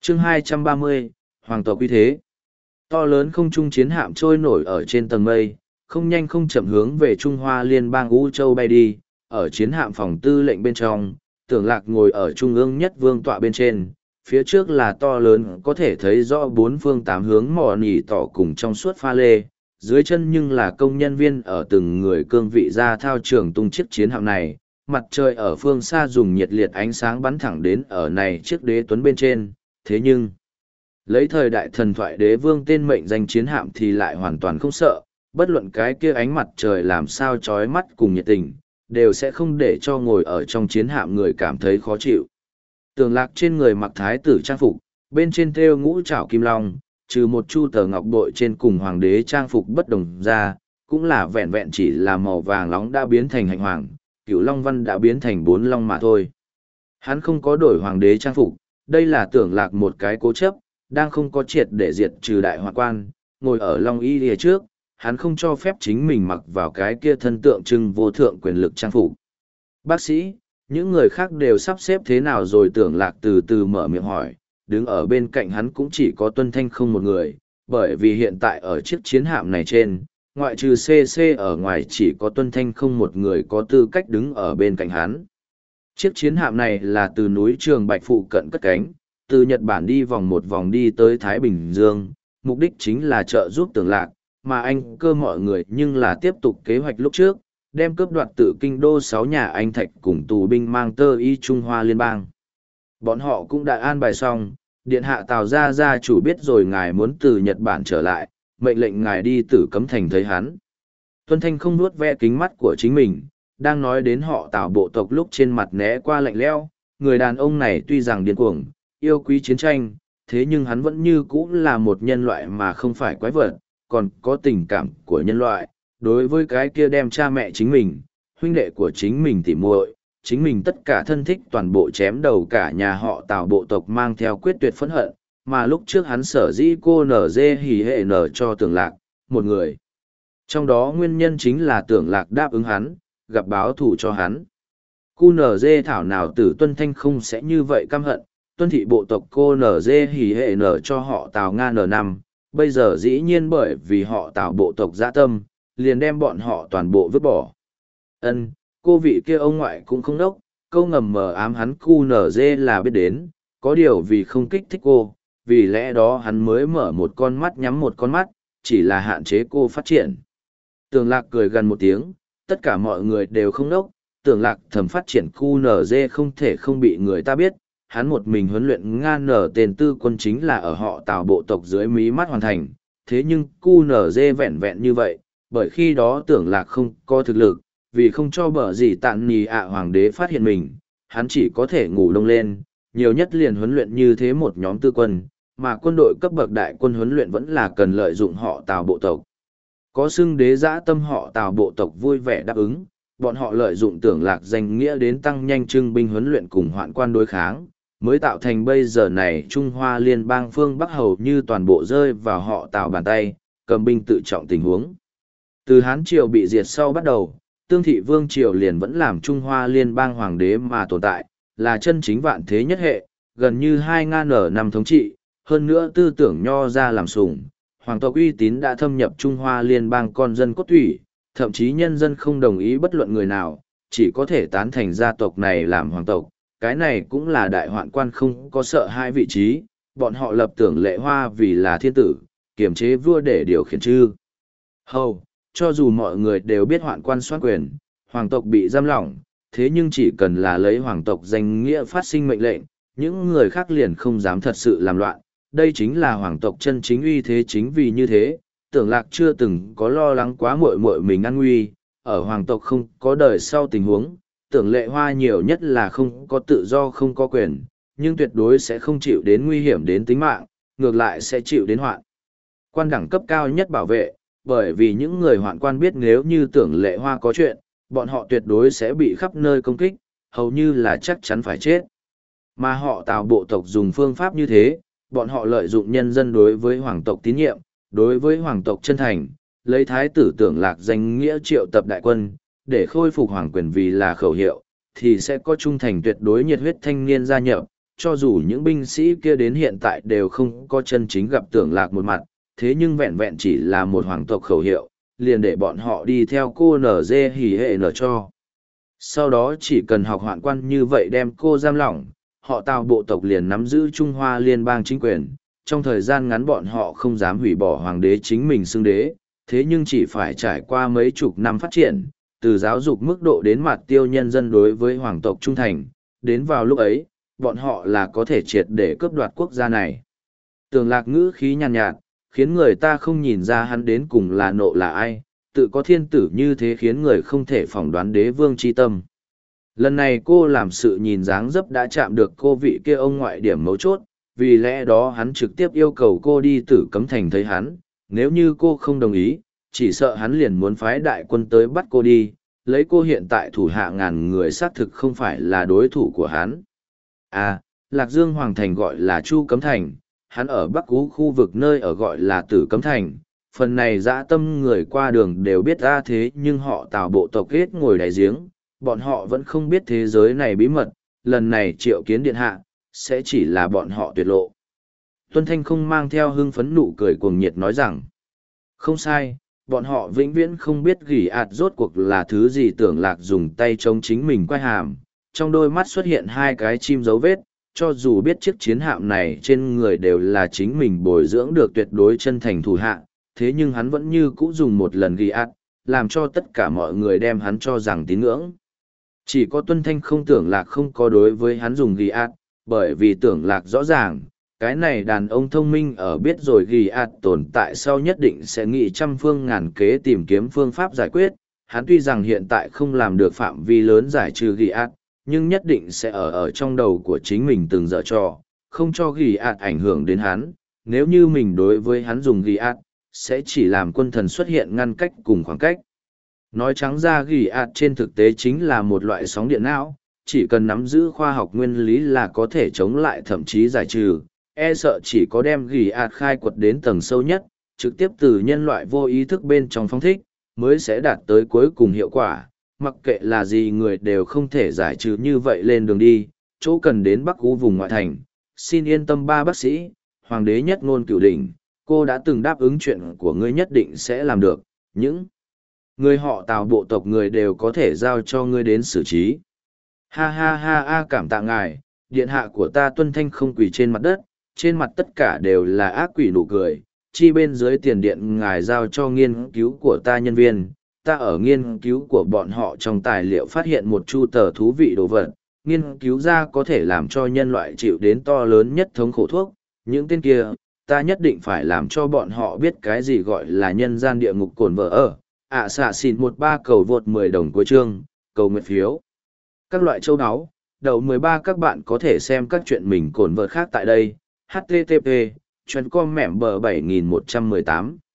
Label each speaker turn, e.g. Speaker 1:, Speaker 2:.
Speaker 1: Chương 230, Hoàng tộc uy thế. To lớn không trung chiến hạm trôi nổi ở trên tầng mây, không nhanh không chậm hướng về Trung Hoa Liên bang U Châu bay đi, ở chiến hạm phòng tư lệnh bên trong, Tưởng Lạc ngồi ở trung ương nhất vương tọa bên trên, phía trước là to lớn có thể thấy rõ bốn phương tám hướng mò nỉ tỏ cùng trong suốt pha lê, dưới chân nhưng là công nhân viên ở từng người cương vị ra thao trường tung chiếc chiến hạm này, mặt trời ở phương xa dùng nhiệt liệt ánh sáng bắn thẳng đến ở này chiếc đế tuấn bên trên, thế nhưng lấy thời đại thần thoại đế vương tên mệnh danh chiến hạm thì lại hoàn toàn không sợ, bất luận cái kia ánh mặt trời làm sao chói mắt cùng nhiệt tình, đều sẽ không để cho ngồi ở trong chiến hạm người cảm thấy khó chịu. Tưởng Lạc trên người mặc thái tử trang phục, bên trên thêu ngũ trảo kim long, trừ một chu tờ ngọc bội trên cùng hoàng đế trang phục bất đồng ra, cũng là vẹn vẹn chỉ là màu vàng nóng đã biến thành hạnh hoàng, cửu long văn đã biến thành bốn long mà thôi. Hắn không có đổi hoàng đế trang phục, đây là Tưởng Lạc một cái cố chấp, đang không có triệt để diệt trừ đại hoạn quan, ngồi ở long y lìa trước, hắn không cho phép chính mình mặc vào cái kia thân tượng trưng vô thượng quyền lực trang phục. Bác sĩ, những người khác đều sắp xếp thế nào rồi? Tưởng Lạc từ từ mở miệng hỏi, đứng ở bên cạnh hắn cũng chỉ có Tuân Thanh không một người, bởi vì hiện tại ở chiếc chiến hạm này trên, ngoại trừ CC ở ngoài chỉ có Tuân Thanh không một người có tư cách đứng ở bên cạnh hắn. Chiếc chiến hạm này là từ núi Trường Bạch phụ cận cất cánh, từ Nhật Bản đi vòng một vòng đi tới Thái Bình Dương, mục đích chính là trợ giúp Tưởng Lạc, mà anh cơ mọi người nhưng là tiếp tục kế hoạch lúc trước, đem cướp đoạt tự kinh đô 6 nhà Anh Thạch cùng tù binh mang tơ y Trung Hoa Liên bang. Bọn họ cũng đã an bài xong, điện hạ Tào gia chủ biết rồi ngài muốn từ Nhật Bản trở lại, mệnh lệnh ngài đi Tử Cấm Thành thấy hắn. Tuân Thanh không nuốt ve kính mắt của chính mình, đang nói đến họ Tào bộ tộc lúc trên mặt né qua lạnh lẽo, người đàn ông này tuy rằng điên cuồng, yêu quý chiến tranh, thế nhưng hắn vẫn như cũ là một nhân loại mà không phải quái vật, còn có tình cảm của nhân loại. Đối với cái kia đem cha mẹ chính mình, huynh đệ của chính mình tỉ muội, chính mình tất cả thân thích toàn bộ chém đầu cả nhà họ Tào bộ tộc mang theo quyết tuyệt phẫn hận, mà lúc trước hắn sở dĩ cô nở dê hỉ hệ nở cho Tưởng Lạc, một người. Trong đó nguyên nhân chính là Tưởng Lạc đáp ứng hắn, gặp báo thù cho hắn. Cô nở dê thảo nào tử Tuân Thanh không sẽ như vậy căm hận, Tuân thị bộ tộc cô nở dê hỉ hệ nở cho họ Tào Nga N5, bây giờ dĩ nhiên bởi vì họ Tào bộ tộc dã tâm, liền đem bọn họ toàn bộ vứt bỏ. Cô vị kia ông ngoại cũng không đốc, câu ngầm mờ ám hắn QNZ là biết đến, có điều vì không kích thích cô, vì lẽ đó hắn mới mở một con mắt nhắm một con mắt, chỉ là hạn chế cô phát triển. Tưởng Lạc cười gần một tiếng, tất cả mọi người đều không đốc, Tưởng Lạc thầm phát triển QNZ không thể không bị người ta biết, hắn một mình huấn luyện Nga nở tên tư quân chính là ở họ Tào bộ tộc dưới mí mắt hoàn thành, thế nhưng QNZ vẹn vẹn như vậy, bởi khi đó Tưởng Lạc không có thực lực, vì không cho bở gì tạn nì hoàng đế phát hiện mình, hắn chỉ có thể ngủ đông lên, nhiều nhất liền huấn luyện như thế một nhóm tư quân, mà quân đội cấp bậc đại quân huấn luyện vẫn là cần lợi dụng họ Tào bộ tộc. Có xưng đế dã tâm họ Tào bộ tộc vui vẻ đáp ứng, bọn họ lợi dụng Tưởng Lạc danh nghĩa đến tăng nhanh trưng binh huấn luyện cùng hoạn quan đối kháng, mới tạo thành bây giờ này Trung Hoa Liên bang phương Bắc hầu như toàn bộ rơi vào họ Tào bàn tay, cầm binh tự trọng tình huống. Từ Hán Triều bị diệt sau bắt đầu, Tương Thị Vương Triều liền vẫn làm Trung Hoa Liên bang hoàng đế mà tồn tại, là chân chính vạn thế nhất hệ, gần như 2.000 năm thống trị, hơn nữa tư tưởng nho ra làm sủng. Hoàng tộc uy tín đã thâm nhập Trung Hoa Liên bang con dân cốt thủy, thậm chí nhân dân không đồng ý bất luận người nào, chỉ có thể tán thành gia tộc này làm hoàng tộc. Cái này cũng là đại hoạn quan không có sợ hai vị trí, bọn họ lập Tưởng Lệ Hoa vì là thiên tử, kiềm chế vua để điều khiển chư hầu. Cho dù mọi người đều biết hoạn quan soát quyền, hoàng tộc bị giam lỏng, thế nhưng chỉ cần là lấy hoàng tộc danh nghĩa phát sinh mệnh lệnh, những người khác liền không dám thật sự làm loạn. Đây chính là hoàng tộc chân chính uy thế. Chính vì như thế, Tưởng Lạc chưa từng có lo lắng quá muội muội mình an nguy, ở hoàng tộc không có đời sau tình huống, Tưởng Lệ Hoa nhiều nhất là không có tự do không có quyền, nhưng tuyệt đối sẽ không chịu đến nguy hiểm đến tính mạng, ngược lại sẽ chịu đến hoạn quan đẳng cấp cao nhất bảo vệ, bởi vì những người hoạn quan biết nếu như Tưởng Lệ Hoa có chuyện, bọn họ tuyệt đối sẽ bị khắp nơi công kích, hầu như là chắc chắn phải chết. Mà họ Tào bộ tộc dùng phương pháp như thế, bọn họ lợi dụng nhân dân đối với hoàng tộc tín nhiệm, đối với hoàng tộc chân thành, lấy thái tử Tưởng Lạc danh nghĩa triệu tập đại quân, để khôi phục hoàng quyền vì là khẩu hiệu, thì sẽ có trung thành tuyệt đối nhiệt huyết thanh niên gia nhập, cho dù những binh sĩ kia đến hiện tại đều không có chân chính gặp Tưởng Lạc một mặt, thế nhưng vẹn vẹn chỉ là một hoàng tộc khẩu hiệu, liền để bọn họ đi theo cô nở dê hỉ hệ nở cho. Sau đó chỉ cần học hoạn quan như vậy đem cô giam lỏng, họ Tào bộ tộc liền nắm giữ Trung Hoa liên bang chính quyền. Trong thời gian ngắn bọn họ không dám hủy bỏ hoàng đế chính mình xưng đế, thế nhưng chỉ phải trải qua mấy chục năm phát triển, từ giáo dục mức độ đến mặt tiêu nhân dân đối với hoàng tộc trung thành, đến vào lúc ấy, bọn họ là có thể triệt để cướp đoạt quốc gia này. Tưởng Lạc ngữ khí nhàn nhạt, khiến người ta không nhìn ra hắn đến cùng là nộ là ai, tự có thiên tử như thế khiến người không thể phỏng đoán đế vương chi tâm. Lần này cô làm sự nhìn dáng dấp đã chạm được cô vị kia ông ngoại điểm mấu chốt, vì lẽ đó hắn trực tiếp yêu cầu cô đi Tử Cấm Thành thấy hắn, nếu như cô không đồng ý, chỉ sợ hắn liền muốn phái đại quân tới bắt cô đi, lấy cô hiện tại thủ hạ ngàn người xác thực không phải là đối thủ của hắn. À, Lạc Dương Hoàng Thành gọi là Chu Cấm Thành, hắn ở Bắc Cú khu vực nơi ở gọi là Tử Cấm Thành, phần này dã tâm người qua đường đều biết ra thế nhưng họ Tào bộ tộc hết ngồi đáy giếng, bọn họ vẫn không biết thế giới này bí mật, lần này triệu kiến điện hạ, sẽ chỉ là bọn họ tuyệt lộ. Tuân Thanh không mang theo hưng phấn nụ cười cuồng nhiệt nói rằng, không sai, bọn họ vĩnh viễn không biết gỉ ạt rốt cuộc là thứ gì. Tưởng Lạc dùng tay chống chính mình quay hàm, trong đôi mắt xuất hiện hai cái chim dấu vết, cho dù biết chiếc chiến hạm này trên người đều là chính mình bồi dưỡng được tuyệt đối chân thành thủ hạ, thế nhưng hắn vẫn như cũ dùng một lần ghi ạt, làm cho tất cả mọi người đem hắn cho rằng tín ngưỡng. Chỉ có Tuân Thanh không Tưởng Lạc không có đối với hắn dùng ghi ạt, bởi vì Tưởng Lạc rõ ràng, cái này đàn ông thông minh ở biết rồi ghi ạt tồn tại sau nhất định sẽ nghĩ trăm phương ngàn kế tìm kiếm phương pháp giải quyết. Hắn tuy rằng hiện tại không làm được phạm vi lớn giải trừ ghi ạt, nhưng nhất định sẽ ở trong đầu của chính mình từng dở trò, không cho ghi ạt ảnh hưởng đến hắn. Nếu như mình đối với hắn dùng ghi ạt, sẽ chỉ làm quân thần xuất hiện ngăn cách cùng khoảng cách. Nói trắng ra ghi ạt trên thực tế chính là một loại sóng điện não, chỉ cần nắm giữ khoa học nguyên lý là có thể chống lại thậm chí giải trừ, e sợ chỉ có đem ghi ạt khai quật đến tầng sâu nhất, trực tiếp từ nhân loại vô ý thức bên trong phong thích, mới sẽ đạt tới cuối cùng hiệu quả. Mặc kệ là gì người đều không thể giải trừ như vậy lên đường đi, chỗ cần đến Bắc Cú vùng ngoại thành. Xin yên tâm ba bác sĩ, hoàng đế nhất ngôn cửu đỉnh, cô đã từng đáp ứng chuyện của ngươi nhất định sẽ làm được, những người họ Tào bộ tộc người đều có thể giao cho ngươi đến xử trí. Ha ha ha ha, cảm tạ ngài, điện hạ của ta. Tuân Thanh không quỳ trên mặt đất, trên mặt tất cả đều là ác quỷ nụ cười, chi bên dưới tiền điện ngài giao cho nghiên cứu của ta nhân viên. Ta ở nghiên cứu của bọn họ trong tài liệu phát hiện một chu tờ thú vị đồ vật, nghiên cứu ra có thể làm cho nhân loại chịu đến to lớn nhất thống khổ thuốc. Những tên kia, ta nhất định phải làm cho bọn họ biết cái gì gọi là nhân gian địa ngục. Cồn vợ ở. Xạ xỉn 13 cầu vượt 10 đồng cuối chương, cầu nguyện phiếu. Các loại châu áo, đầu 13 các bạn có thể xem các chuyện mình cồn vợ khác tại đây. http://com mẻm bờ 7118